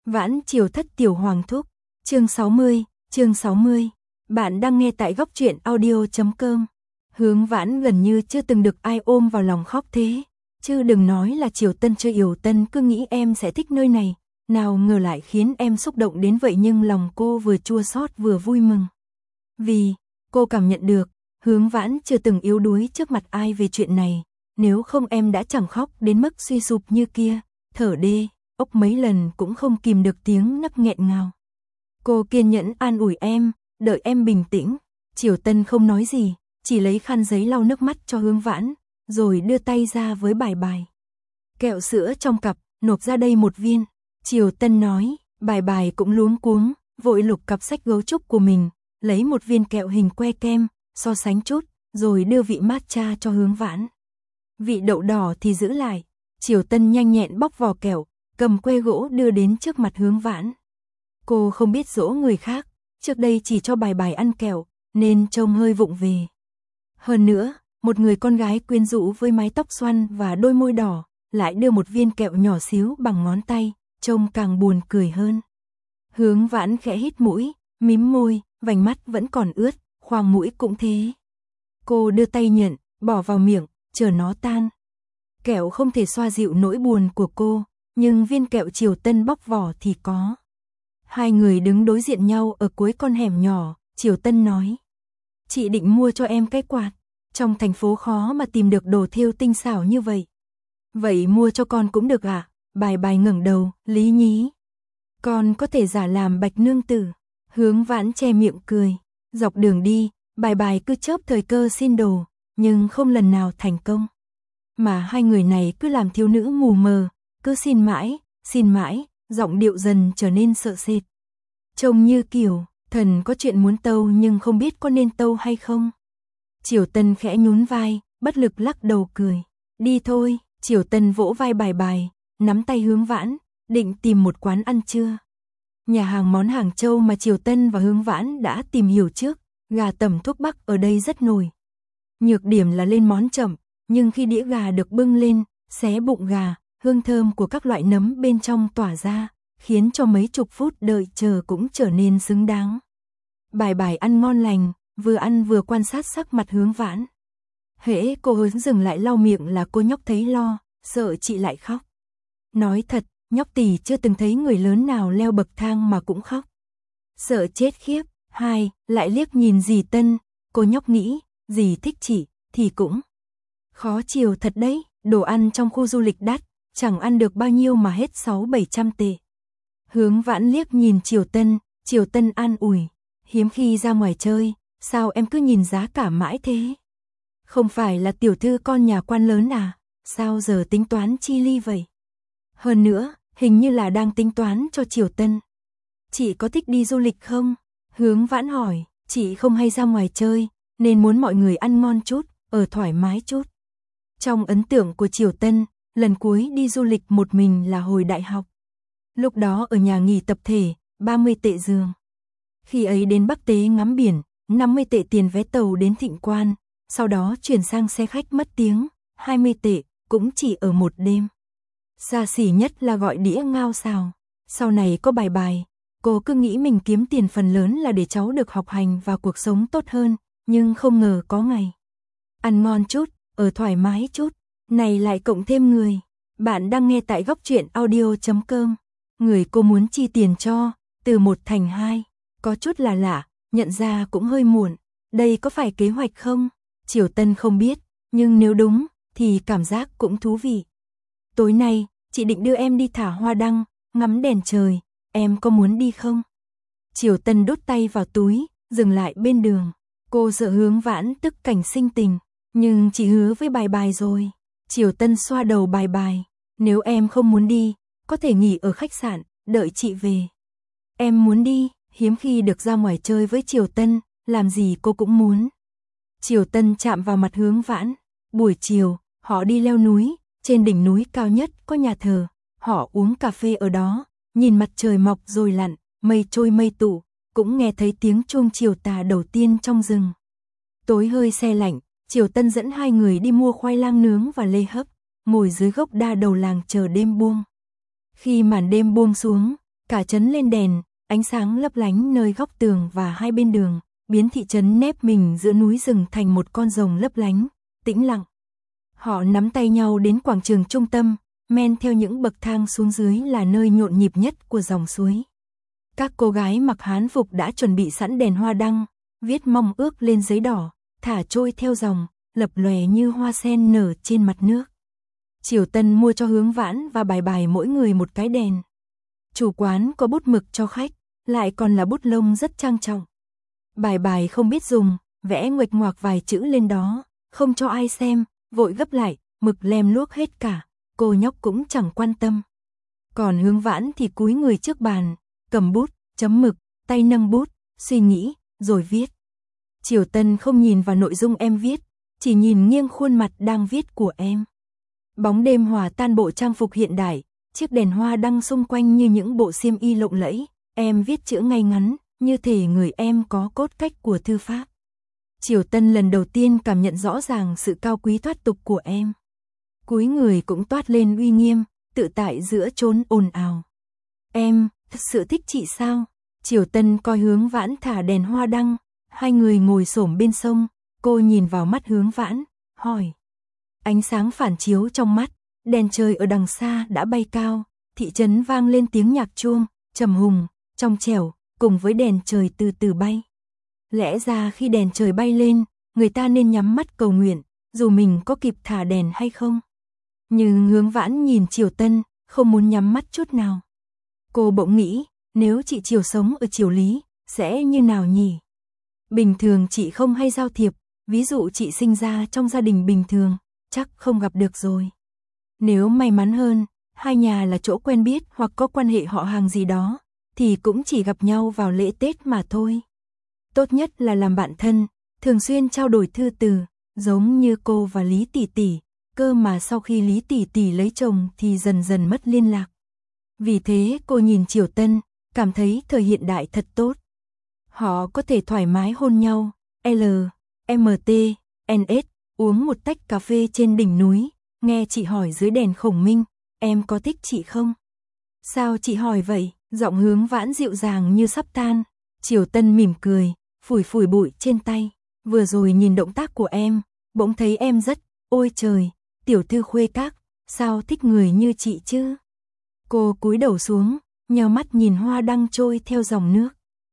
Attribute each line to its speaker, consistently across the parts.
Speaker 1: Vãn Triều Thất Tiểu Hoàng Thúc, chương 60. Bạn đang nghe tại góc truyện audio.com. Hướng Vãn gần như chưa từng được ai ôm vào lòng khóc thế, chứ đừng nói là Triều Tân chơi Yểu Tân cứ nghĩ em sẽ thích nơi này, nào ngờ lại khiến em xúc động đến vậy, nhưng lòng cô vừa chua xót vừa vui mừng. Vì cô cảm nhận được, Hướng Vãn chưa từng yếu đuối trước mặt ai về chuyện này, nếu không em đã chẳng khóc đến mức suy sụp như kia, thở đê ốc mấy lần cũng không kìm được tiếng nấc nghẹn ngào. Cô kiên nhẫn an ủi em, đợi em bình tĩnh. Triều Tân không nói gì, chỉ lấy khăn giấy lau nước mắt cho Hướng Vãn, rồi đưa tay ra với bài bài. Kẹo sữa trong cặp, nộp ra đây một viên. Triều Tân nói, bài bài cũng luống cuống, vội lục cặp sách gấu trúc của mình, lấy một viên kẹo hình que kem, so sánh chút, rồi đưa vị matcha cho Hướng Vãn. Vị đậu đỏ thì giữ lại. Triều Tân nhanh nhẹn bóc vỏ kẹo, cầm que gỗ đưa đến trước mặt Hướng Vãn. Cô không biết dỗ người khác, trước đây chỉ cho bài bài ăn kẹo, nên trông hơi vụng về. Hơn nữa, một người con gái quyến rũ với mái tóc xoăn và đôi môi đỏ, lại đưa một viên kẹo nhỏ xíu bằng ngón tay, trông càng buồn cười hơn. Hướng Vãn khẽ hít mũi, mím môi, vành mắt vẫn còn ướt, khoang mũi cũng thế. Cô đưa tay nhận, bỏ vào miệng, chờ nó tan. Kẹo không thể xoa dịu nỗi buồn của cô, nhưng viên kẹo Triều Tân bóc vỏ thì có. Hai người đứng đối diện nhau ở cuối con hẻm nhỏ, Triều Tân nói. Chị định mua cho em cái quạt, trong thành phố khó mà tìm được đồ thêu tinh xảo như vậy. Vậy mua cho con cũng được ạ? Bài bài ngẩng đầu, lý nhí. Con có thể giả làm Bạch nương tử. Hướng Vãn che miệng cười. Dọc đường đi, bài bài cứ chớp thời cơ xin đồ, nhưng không lần nào thành công. Mà hai người này cứ làm thiếu nữ mù mờ, cứ xin mãi, giọng điệu dần trở nên sợ sệt. Trông như kiểu, thần có chuyện muốn tâu nhưng không biết có nên tâu hay không. Triều Tân khẽ nhún vai, bất lực lắc đầu cười. Đi thôi. Triều Tân vỗ vai bài bài, nắm tay Hướng Vãn, định tìm một quán ăn trưa. Nhà hàng món Hàng Châu mà Triều Tân và Hướng Vãn đã tìm hiểu trước, gà tẩm thuốc bắc ở đây rất nổi. Nhược điểm là lên món chậm, nhưng khi đĩa gà được bưng lên, xé bụng gà, hương thơm của các loại nấm bên trong tỏa ra, khiến cho mấy chục phút đợi chờ cũng trở nên xứng đáng. Bài bài ăn ngon lành, vừa ăn vừa quan sát sắc mặt Hướng Vãn. Hễ cô Hướng dừng lại lau miệng là cô nhóc thấy lo, sợ chị lại khóc. Nói thật, nhóc tỳ chưa từng thấy người lớn nào leo bậc thang mà cũng khóc. Sợ chết khiếp. Hai, lại liếc nhìn dì Tân, cô nhóc nghĩ, dì thích chị, thì cũng khó chiều thật đấy, đồ ăn trong khu du lịch đắt, chẳng ăn được bao nhiêu mà hết 600-700 tệ. Hướng Vãn liếc nhìn Triều Tân an ủi, hiếm khi ra ngoài chơi, sao em cứ nhìn giá cả mãi thế? Không phải là tiểu thư con nhà quan lớn à, sao giờ tính toán chi ly vậy? Hơn nữa, hình như là đang tính toán cho Triều Tân. Chị có thích đi du lịch không? Hướng Vãn hỏi, chị không hay ra ngoài chơi, nên muốn mọi người ăn ngon chút, ở thoải mái chút. Trong ấn tượng của Triều Tân, lần cuối đi du lịch một mình là hồi đại học. Lúc đó ở nhà nghỉ tập thể, 30 tệ giường. Khi ấy đến Bắc Tế ngắm biển, 50 tệ tiền vé tàu đến Thịnh Quan, sau đó chuyển sang xe khách mất tiếng, 20 tệ, cũng chỉ ở một đêm. Xa xỉ nhất là gọi đĩa ngao xào. Sau này có bài bài, cô cứ nghĩ mình kiếm tiền phần lớn là để cháu được học hành và cuộc sống tốt hơn, nhưng không ngờ có ngày ăn ngon chút, ở thoải mái chút, này lại cộng thêm người. Bạn đang nghe tại góc truyện audio.com. Người cô muốn chi tiền cho, từ 1 thành 2, có chút là lạ, nhận ra cũng hơi muộn. Đây có phải kế hoạch không? Triều Tân không biết, nhưng nếu đúng, thì cảm giác cũng thú vị. Tối nay, chị định đưa em đi thả hoa đăng, ngắm đèn trời, em có muốn đi không? Triều Tân đút tay vào túi, dừng lại bên đường. Cô sợ Hướng Vãn tức cảnh sinh tình, nhưng chị hứa với bài bài rồi. Triều Tân xoa đầu bài bài, nếu em không muốn đi, có thể nghỉ ở khách sạn, đợi chị về. Em muốn đi, hiếm khi được ra ngoài chơi với Triều Tân, làm gì cô cũng muốn. Triều Tân chạm vào mặt Hướng Vãn. Buổi chiều, họ đi leo núi, trên đỉnh núi cao nhất có nhà thờ. Họ uống cà phê ở đó, nhìn mặt trời mọc rồi lặn, mây trôi mây tụ, cũng nghe thấy tiếng chuông chiều tà đầu tiên trong rừng. Tối hơi se lạnh, Triều Tân dẫn hai người đi mua khoai lang nướng và lê hấp, ngồi dưới gốc đa đầu làng chờ đêm buông. Khi màn đêm buông xuống, cả trấn lên đèn, ánh sáng lấp lánh nơi góc tường và hai bên đường, biến thị trấn nép mình giữa núi rừng thành một con rồng lấp lánh, tĩnh lặng. Họ nắm tay nhau đến quảng trường trung tâm, men theo những bậc thang xuống dưới là nơi nhộn nhịp nhất của dòng suối. Các cô gái mặc hán phục đã chuẩn bị sẵn đèn hoa đăng, viết mong ước lên giấy đỏ, thả trôi theo dòng, lập lòe như hoa sen nở trên mặt nước. Triều Tân mua cho Hướng Vãn và Bài Bài mỗi người một cái đèn. Chủ quán có bút mực cho khách, lại còn là bút lông rất trang trọng. Bài Bài không biết dùng, vẽ nguệch ngoạc vài chữ lên đó, không cho ai xem, vội gấp lại, mực lem luốc hết cả, cô nhóc cũng chẳng quan tâm. Còn Hướng Vãn thì cúi người trước bàn, cầm bút, chấm mực, tay nâng bút, suy nghĩ, rồi viết. Triều Tân không nhìn vào nội dung em viết, chỉ nhìn nghiêng khuôn mặt đang viết của em. Bóng đêm hòa tan bộ trang phục hiện đại, chiếc đèn hoa đăng xung quanh như những bộ xiêm y lộng lẫy, em viết chữ ngay ngắn, như thể người em có cốt cách của thư pháp. Triều Tân lần đầu tiên cảm nhận rõ ràng sự cao quý thoát tục của em. Cúi người cũng toát lên uy nghiêm, tự tại giữa chốn ồn ào. Em, thật sự thích chị sao? Triều Tân coi Hướng Vãn thả đèn hoa đăng, hai người ngồi xổm bên sông, cô nhìn vào mắt Hướng Vãn, hỏi. Ánh sáng phản chiếu trong mắt, đèn trời ở đằng xa đã bay cao, thị trấn vang lên tiếng nhạc chuông, trầm hùng, trong trẻo, cùng với đèn trời từ từ bay. Lẽ ra khi đèn trời bay lên, người ta nên nhắm mắt cầu nguyện, dù mình có kịp thả đèn hay không. Nhưng Hướng Vãn nhìn Triều Tân, không muốn nhắm mắt chút nào. Cô bỗng nghĩ, nếu chị Triều sống ở Triều Lý, sẽ như nào nhỉ? Bình thường chị không hay giao thiệp, ví dụ chị sinh ra trong gia đình bình thường, chắc không gặp được rồi. Nếu may mắn hơn, hai nhà là chỗ quen biết hoặc có quan hệ họ hàng gì đó, thì cũng chỉ gặp nhau vào lễ Tết mà thôi. Tốt nhất là làm bạn thân, thường xuyên trao đổi thư từ, giống như cô và Lý Tỷ Tỷ, cơ mà sau khi Lý Tỷ Tỷ lấy chồng thì dần dần mất liên lạc. Vì thế cô nhìn Triều Tân, cảm thấy thời hiện đại thật tốt. Họ có thể thoải mái hôn nhau, LMT, NS, uống một tách cà phê trên đỉnh núi, nghe chị hỏi dưới đèn khổng minh, em có thích chị không? Sao chị hỏi vậy? Giọng Hướng Vãn dịu dàng như sắp tan. Triều Tân mỉm cười, phủi phủi bụi trên tay. Vừa rồi nhìn động tác của em, bỗng thấy em rất, ôi trời, tiểu thư khuê các, sao thích người như chị chứ? Cô cúi đầu xuống, nheo mắt nhìn hoa đăng trôi theo dòng nước.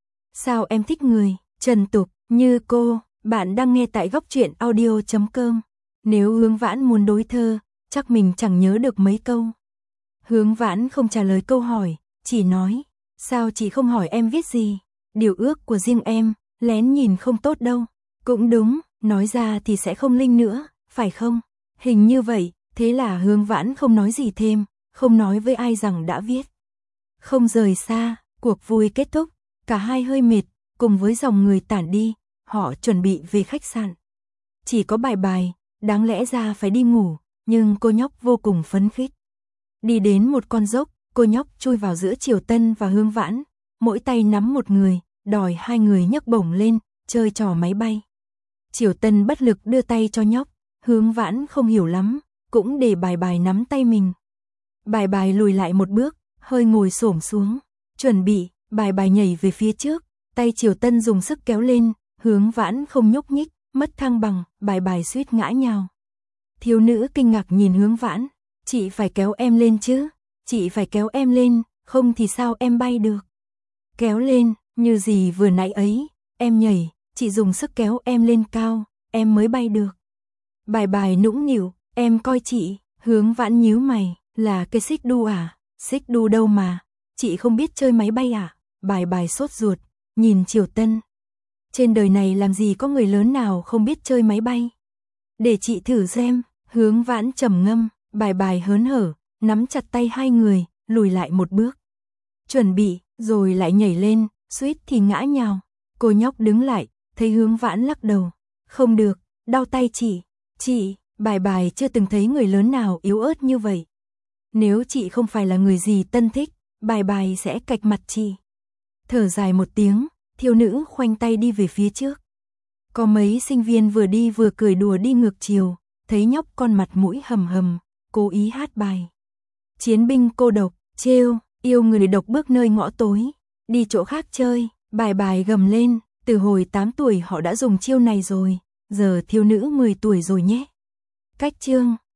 Speaker 1: Sao em thích người trần tục như cô? Bạn đang nghe tại góc truyện audio.com. Nếu Hướng Vãn muốn đối thơ, chắc mình chẳng nhớ được mấy câu. Hướng Vãn không trả lời câu hỏi, chỉ nói, sao chị không hỏi em viết gì? Điều ước của riêng em, lén nhìn không tốt đâu. Cũng đúng, nói ra thì sẽ không linh nữa, phải không? Hình như vậy, thế là Hướng Vãn không nói gì thêm, không nói với ai rằng đã viết. Không rời xa, cuộc vui kết thúc, cả hai hơi mệt, cùng với dòng người tản đi, họ chuẩn bị về khách sạn. Chỉ có Bài Bài, đáng lẽ ra phải đi ngủ, nhưng cô nhóc vô cùng phấn khích. Đi đến một con dốc, cô nhóc chui vào giữa Triều Tân và Hướng Vãn, mỗi tay nắm một người, đòi hai người nhấc bổng lên, chơi trò máy bay. Triều Tân bất lực đưa tay cho nhóc, Hướng Vãn không hiểu lắm, cũng để Bài Bài nắm tay mình. Bài Bài lùi lại một bước, hơi ngồi xổm xuống, chuẩn bị, Bài Bài nhảy về phía trước, tay Triều Tân dùng sức kéo lên, Hướng Vãn không nhúc nhích, mất thăng bằng, Bài Bài suýt ngã nhào. Thiếu nữ kinh ngạc nhìn Hướng Vãn, chị phải kéo em lên chứ, chị phải kéo em lên, không thì sao em bay được. Kéo lên, như gì vừa nãy ấy, em nhảy, chị dùng sức kéo em lên cao, em mới bay được. Bài Bài nũng nịu, em coi chị, Hướng Vãn nhíu mày, là cái xích đu à, xích đu đâu mà, chị không biết chơi máy bay à, Bài Bài sốt ruột, nhìn Triều Tân. Trên đời này làm gì có người lớn nào không biết chơi máy bay. Để chị thử xem, Hướng Vãn trầm ngâm, Bài Bài hớn hở, nắm chặt tay hai người, lùi lại một bước. Chuẩn bị, rồi lại nhảy lên, suýt thì ngã nhào. Cô nhóc đứng lại, thấy Hướng Vãn lắc đầu. Không được, đau tay chị, Bài Bài chưa từng thấy người lớn nào yếu ớt như vậy. Nếu chị không phải là người gì Tân thích, Bài Bài sẽ cạch mặt chị. Thở dài một tiếng, thiếu nữ khoanh tay đi về phía trước. Có mấy sinh viên vừa đi vừa cười đùa đi ngược chiều, thấy nhóc con mặt mũi hầm hầm, cố ý hát bài. Chiến binh cô độc, trêu, Yêu người độc bước nơi ngõ tối, đi chỗ khác chơi, bài bài gầm lên, từ hồi 8 tuổi họ đã dùng chiêu này rồi, giờ thiếu nữ 10 tuổi rồi nhé. Cách chương